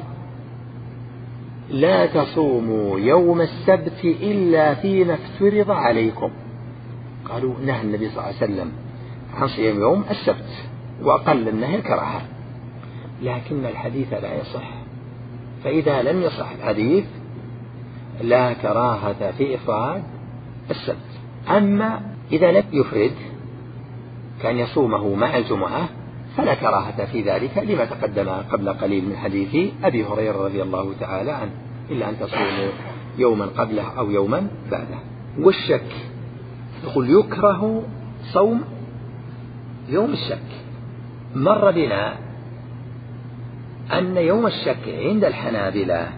لا تصوموا يوم السبت إلا فيما افترض عليكم. قالوا نهى النبي صلى الله عليه وسلم عن صيام يوم السبت، وأقل النهي كراهة، لكن الحديث لا يصح. فإذا لم يصح الحديث لا كراهة في إفراد السبت. أما إذا لم يفرد كان يصومه مع الجمعة فلا كراهة في ذلك، لما تقدم قبل قليل من حديث أبي هريرة رضي الله تعالى عنه، إلا أن تصوموا يوما قبله أو يوما بعده. والشك يقول يكره صوم يوم الشك. مر بنا أن يوم الشك عند الحنابلة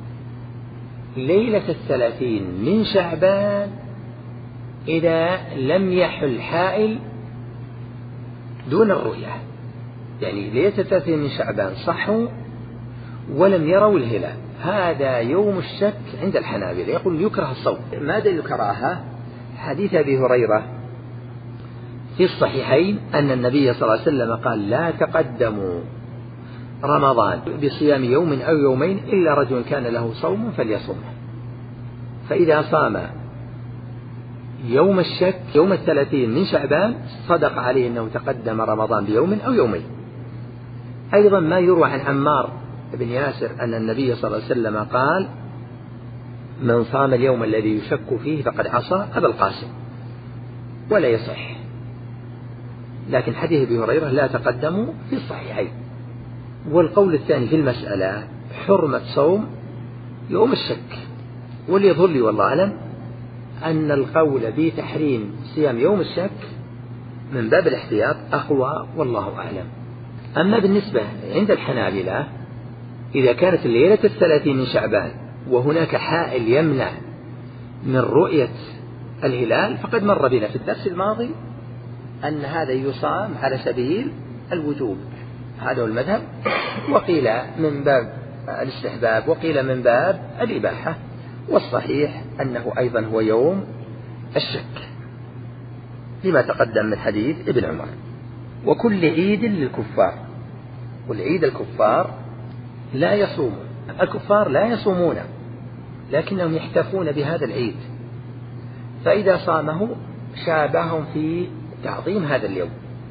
ليلة الثلاثين من شعبان إذا لم يحل حائل دون الرؤية، يعني ليلة الثلاثين من شعبان صحوا ولم يروا الهلال، هذا يوم الشك عند الحنابلة. يقول يكره الصوم. ما دليل الكراهة؟ حديث أبي هريرة في الصحيحين أن النبي صلى الله عليه وسلم قال لا تقدموا رمضان بصيام يوم أو يومين إلا رجل كان له صوم فليصومه. فإذا صام يوم الشك يوم الثلاثين من شعبان صدق عليه أنه تقدم رمضان بيوم أو يومين. أيضا ما يروى عن عمار بن ياسر أن النبي صلى الله عليه وسلم قال من صام اليوم الذي يشك فيه فقد عصى أبا القاسم، ولا يصح. لكن حديث أبي هريرة لا تقدموا في الصحيحين. والقول الثاني في المسألة حرمة صوم يوم الشك، واللي يظهر لي والله أعلم أن القول بتحريم صيام يوم الشك من باب الاحتياط أقوى والله أعلم. أما بالنسبة عند الحنابلة إذا كانت الليلة الثلاثين من شعبان وهناك حائل يمنع من رؤية الهلال فقد مر بنا في الدرس الماضي أن هذا يصام على سبيل الوجوب، هذا هو المذهب، وقيل من باب الاستحباب وقيل من باب الإباحة، والصحيح أنه أيضا هو يوم الشك لما تقدم من حديث ابن عمر. وكل عيد للكفار، والعيد الكفار لا يصومون، الكفار لا يصومون لكنهم يحتفون بهذا العيد، فإذا صامه شابههم في تعظيم هذا اليوم.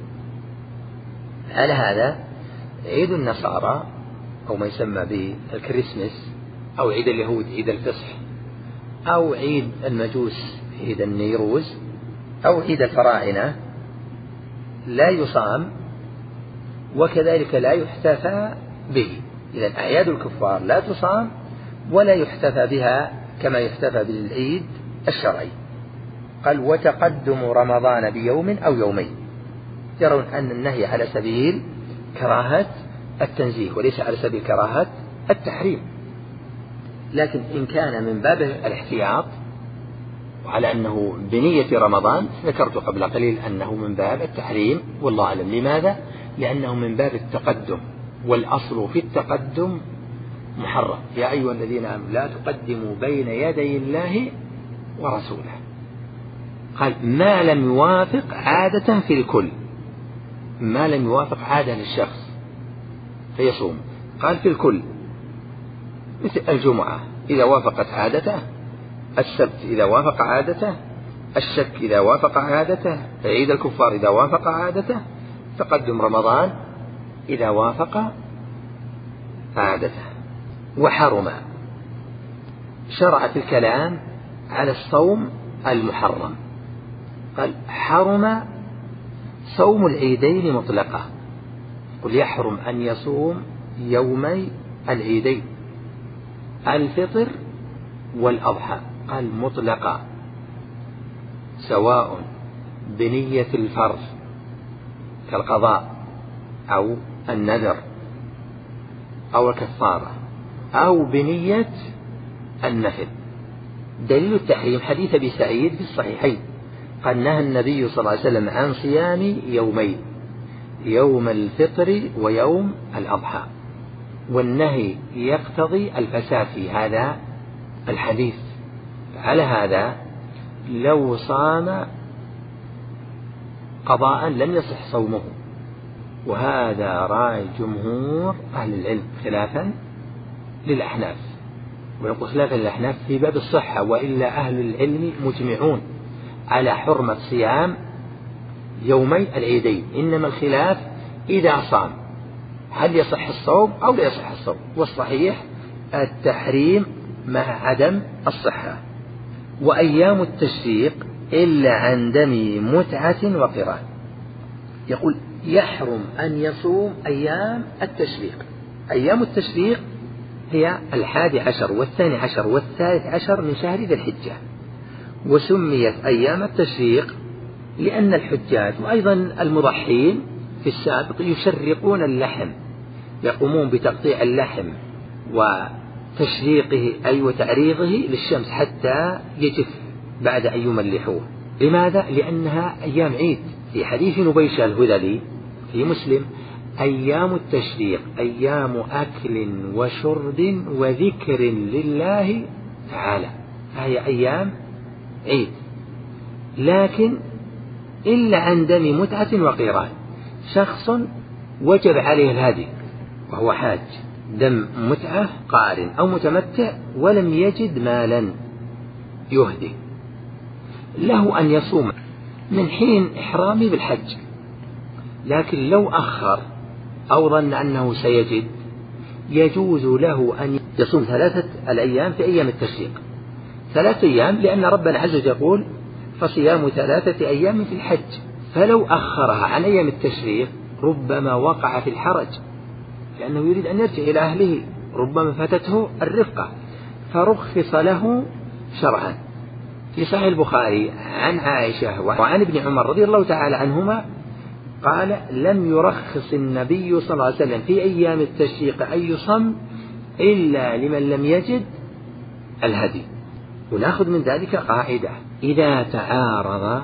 على هذا عيد النصارى أو ما يسمى بالكريسماس أو عيد اليهود عيد الفصح أو عيد المجوس عيد النيروز أو عيد الفراعنة لا يصام وكذلك لا يحتفى به. إذن أعياد الكفار لا تصام ولا يحتفى بها كما يحتفى بالعيد الشرعي. قال وتقدم رمضان بيوم أو يومين، يرون أن النهي على سبيل كراهة التنزيه وليس على سبيل كراهة التحريم، لكن إن كان من باب الاحتياط وعلى أنه بنية رمضان ذكرت قبل قليل أنه من باب التحريم والله أعلم. لماذا؟ لأنه من باب التقدم، والأصل في التقدم محرم. يا أيها الذين آمنوا لا تقدموا بين يدي الله ورسوله. قال ما لم يوافق عادة في الكل، ما لم يوافق عادة للشخص فيصوم. قال في الكل مثل الجمعة إذا وافقت عادته، السبت إذا وافق عادته، الشك إذا وافق عادته، عيد الكفار إذا وافق عادته، تقدم رمضان إذا وافق قاعدته. وحرم شرع في الكلام على الصوم المحرم، قال حرم صوم العيدين مطلقة، قل يحرم أن يصوم يومي العيدين الفطر والأضحى، قال مطلقة سواء بنية الفرض كالقضاء أو النذر أو الكفارة أو بنية النفل. دليل التحريم حديث أبي سعيد في الصحيحين قال نهى النبي صلى الله عليه وسلم عن صيام يومين، يوم الفطر ويوم الأضحى، والنهي يقتضي الفساد في هذا الحديث. على هذا لو صام قضاء لم يصح صومه، وهذا رأي جمهور أهل العلم خلافا للأحناف، ونقول خلافا للأحناف في باب الصحة، وإلا أهل العلم مجمعون على حرمة صيام يومي العيدين، إنما الخلاف إذا صام هل يصح الصوم أو لا يصح الصوم، والصحيح التحريم مع عدم الصحة. وأيام التشريق إلا عن دم متعة وقران، يقول يحرم أن يصوم أيام التشريق. أيام التشريق هي الحادي عشر والثاني عشر والثالث عشر من شهر ذي الحجة، وسميت أيام التشريق لأن الحجاج وأيضا المضحين في السابق يشرقون اللحم، يقومون بتقطيع اللحم وتشريقه أي وتعريضه للشمس حتى يجف بعد أن يملحوه. لماذا؟ لأنها أيام عيد. في حديث نبيشة الهذلي في مسلم أيام التشريق أيام أكل وشرب وذكر لله تعالى، هي أيام عيد، لكن إلا عن دم متعة وقيران، شخص وجب عليه الهدي وهو حاج، دم متعة قارن أو متمتع ولم يجد مالا يهدي، له أن يصوم من حين إحرامه بالحج، لكن لو أخر أو ظن أنه سيجد يجوز له أن يصوم ثلاثة الأيام في أيام التشريق، ثلاثة أيام، لأن ربنا عز وجل يقول فصيام ثلاثة أيام في الحج، فلو أخرها عن أيام التشريق ربما وقع في الحرج لأنه يريد أن يرجع إلى أهله، ربما فاتته الرفقة، فرخص له شرعا. في صحيح البخاري عن عائشة وعن ابن عمر رضي الله تعالى عنهما قال لم يرخص النبي صلى الله عليه وسلم في أيام التشريق أن يصم إلا لمن لم يجد الهدي. ونأخذ من ذلك قاعدة: إذا تعارض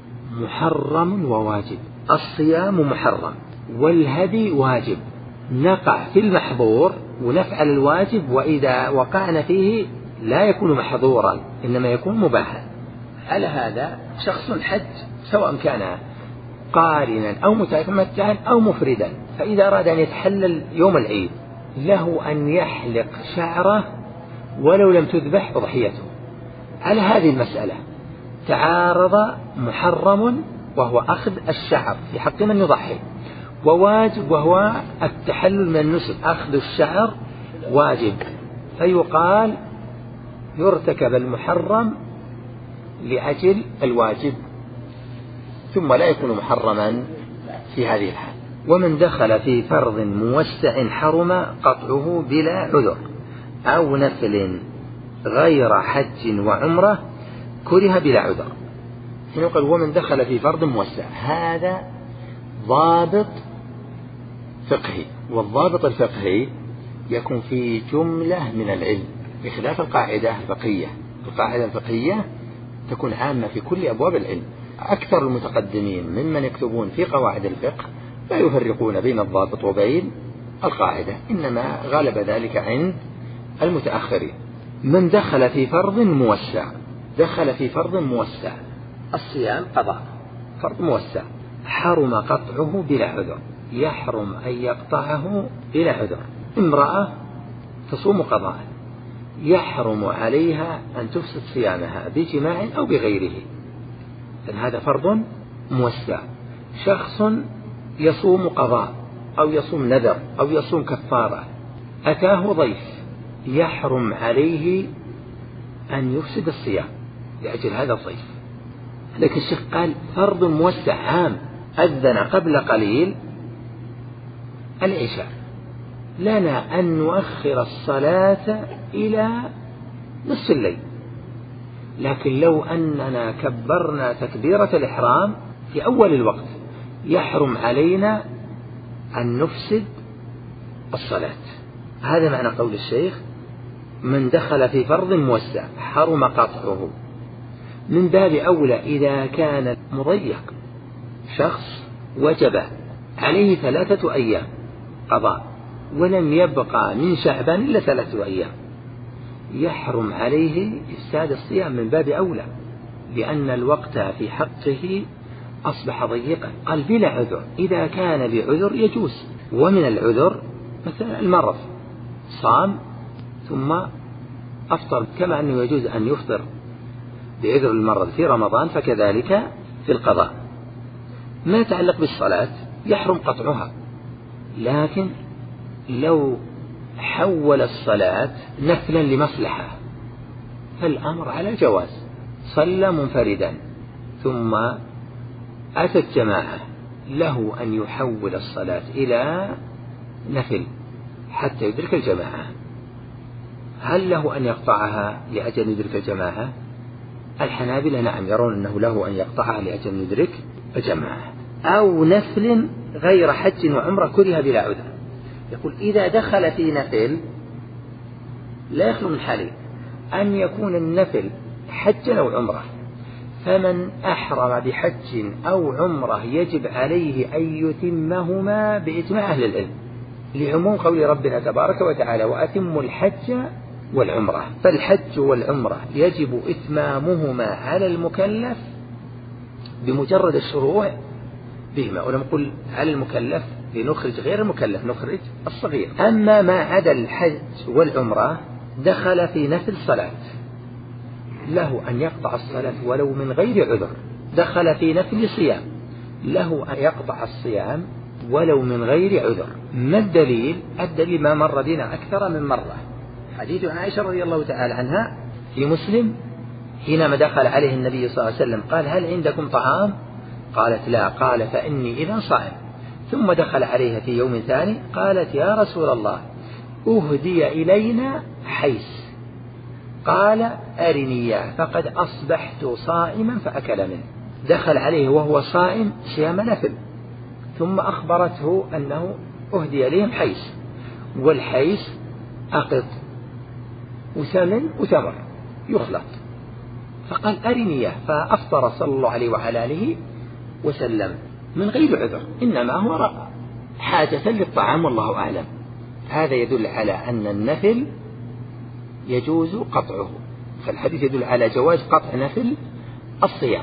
محرم وواجب، الصيام محرم والهدي واجب، نقع في المحظور ونفعل الواجب، وإذا وقعنا فيه لا يكون محظورا إنما يكون مباحا. على هذا شخص حج سواء كان قارنا أو متمتعا أو مفردا، فإذا أراد أن يتحلل يوم العيد له أن يحلق شعره ولو لم تذبح أضحيته. على هذه المسألة تعارض محرم وهو أخذ الشعر في حق من يضحي، وواجب وهو التحلل من النسك، أخذ الشعر واجب، فيقال يرتكب المحرم لأجل الواجب ثم لا يكون محرما في هذه الحال. ومن دخل في فرض موسع حرم قطعه بلا عذر أو نفل غير حج وعمرة كره بلا عذر. هنا قال ومن دخل في فرض موسع، هذا ضابط فقهي، والضابط الفقهي يكون في جملة من العلم بخلاف القاعدة الفقهية. القاعدة الفقهية تكون عامة في كل أبواب العلم. أكثر المتقدمين ممن يكتبون في قواعد الفقه لا يفرقون بين الضابط وبين القاعدة، إنما غالب ذلك عند المتأخرين. من دخل في فرض موسع، دخل في فرض موسع، الصيام قضاء فرض موسع، حرم قطعه بلا عذر، يحرم أن يقطعه بلا عذر. امرأة تصوم قضاء يحرم عليها أن تفسد صيامها بجماع أو بغيره، هذا فرض موسع. شخص يصوم قضاء أو يصوم نذر أو يصوم كفارة أتاه ضيف يحرم عليه أن يفسد الصيام لأجل هذا الضيف، لكن الشيخ قال فرض موسع عام، أذن قبل قليل العشاء، لنا أن نؤخر الصلاة إلى نصف الليل، لكن لو أننا كبرنا تكبيرة الإحرام في أول الوقت يحرم علينا أن نفسد الصلاة. هذا معنى قول الشيخ من دخل في فرض موسع حرم قطعه. من باب أولى إذا كان مضيق، شخص وجب عليه ثلاثة أيام قضاء ولم يبقى من شعبان إلا ثلاثة أيام، يحرم عليه إفساد الصيام من باب أولى، لأن الوقت في حقه أصبح ضيقا. قال بلا عذر، إذا كان بعذر يجوز، ومن العذر مثلا المرض، صام ثم أفطر، كما أنه يجوز أن يفطر بعذر المرض في رمضان فكذلك في القضاء. ما يتعلق بالصلاة يحرم قطعها، لكن لو حول الصلاة نفلا لمصلحة فالأمر على جواز، صلى منفردا ثم أتت جماعة، له أن يحول الصلاة إلى نفل حتى يدرك الجماعة. هل له أن يقطعها لأجل يدرك الجماعة؟ الحنابلة نعم يرون أنه له أن يقطعها لأجل يدرك الجماعة. أو نفل غير حج وعمرة كره بلا عذر. يقول إذا دخل في نفل لا يخلو من حالين، أن يكون النفل حجا أو عمرة، فمن أحرم بحج أو عمرة يجب عليه أن يتمهما بإجماع أهل العلم، لعموم قول ربنا تبارك وتعالى وأتموا الحج والعمرة. فالحج والعمرة يجب إتمامهما على المكلف بمجرد الشروع بهما، ولم نقل على المكلف لنخرج غير المكلف، نخرج الصغير. أما ما عدا الحج والعمرة دخل في نفل صلاة له أن يقطع الصلاة ولو من غير عذر، دخل في نفل صيام له أن يقطع الصيام ولو من غير عذر. ما الدليل؟ الدليل ما مر بنا أكثر من مرة، حديث عائشة رضي الله تعالى عنها في مسلم حينما دخل عليه النبي صلى الله عليه وسلم قال هل عندكم طعام؟ قالت لا، قال فإني إذا صائم. ثم دخل عليها في يوم ثاني قالت يا رسول الله أهدي إلينا حيس، قال أرني فقد أصبحت صائما فأكل منه. دخل عليه وهو صائم صيام نفل، ثم أخبرته أنه أهدي إليهم حيس، والحيس أقط وسمن وتمر يخلط، فقال أرني، فأفطر صلى الله عليه وعلى آله وسلم من غير عذر، إنما هو حاجة للطعام والله أعلم. هذا يدل على أن النفل يجوز قطعه، فالحديث يدل على جواز قطع نفل الصيام.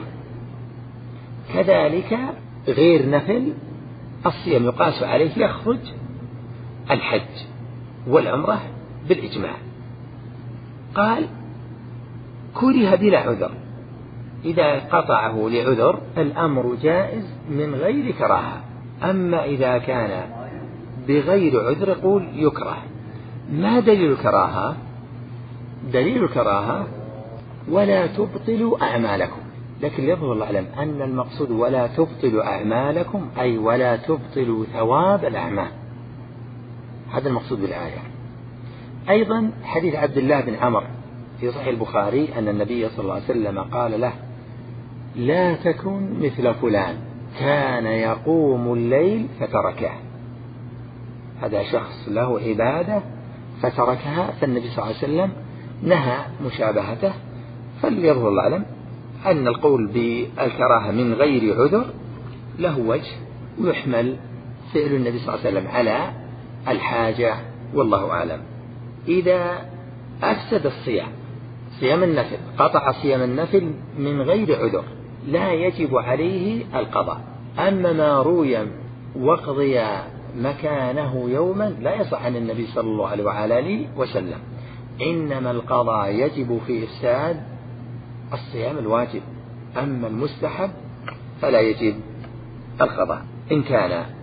كذلك غير نفل الصيام يقاس عليه يخرج الحج والعمرة بالإجماع. قال كره بلا عذر، إذا قطعه لعذر الأمر جائز من غير كراهة، أما إذا كان بغير عذر يقول يكره. ما دليل الكراهة؟ دليل الكراهة ولا تبطلوا أعمالكم، لكن يظهر الله أعلم أن المقصود ولا تبطلوا أعمالكم أي ولا تبطلوا ثواب الأعمال، هذا المقصود بالآية. أيضا حديث عبد الله بن عمر في صحيح البخاري أن النبي صلى الله عليه وسلم قال له لا تكن مثل فلان كان يقوم الليل فتركه. هذا شخص له عبادة فتركها، فالنبي صلى الله عليه وسلم نهى مشابهته. فليظهر الله أعلم أن القول بالكراهة من غير عذر له وجه، ويحمل فعل النبي صلى الله عليه وسلم على الحاجة والله أعلم. إذا أفسد الصيام صيام النفل، قطع صيام النفل من غير عذر لا يجب عليه القضاء. أما ما روي وقضي مكانه يوما لا يصح عن النبي صلى الله عليه وعلى آله وسلم، إنما القضاء يجب في إفساد الصيام الواجب، أما المستحب فلا يجب القضاء. إن كان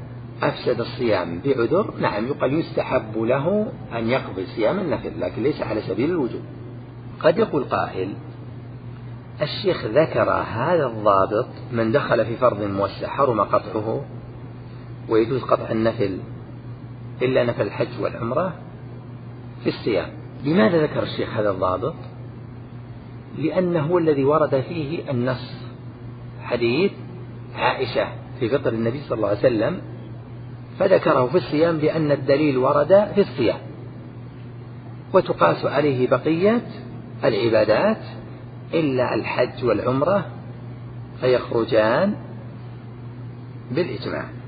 أفسد الصيام بعذر، نعم يقال يستحب له أن يقضي صيام النفل، لكن ليس على سبيل الوجوب. قد يقول قائل: الشيخ ذكر هذا الضابط، من دخل في فرض موسع حرم قطعه ويجوز قطع النفل إلا نفل الحج والعمرة في الصيام. لماذا ذكر الشيخ هذا الضابط؟ لأنه هو الذي ورد فيه النص، حديث عائشة في فطر النبي صلى الله عليه وسلم، فذكره في الصيام لأن الدليل ورد في الصيام، وتقاس عليه بقية العبادات إلا الحج والعمرة فيخرجان بالإجماع.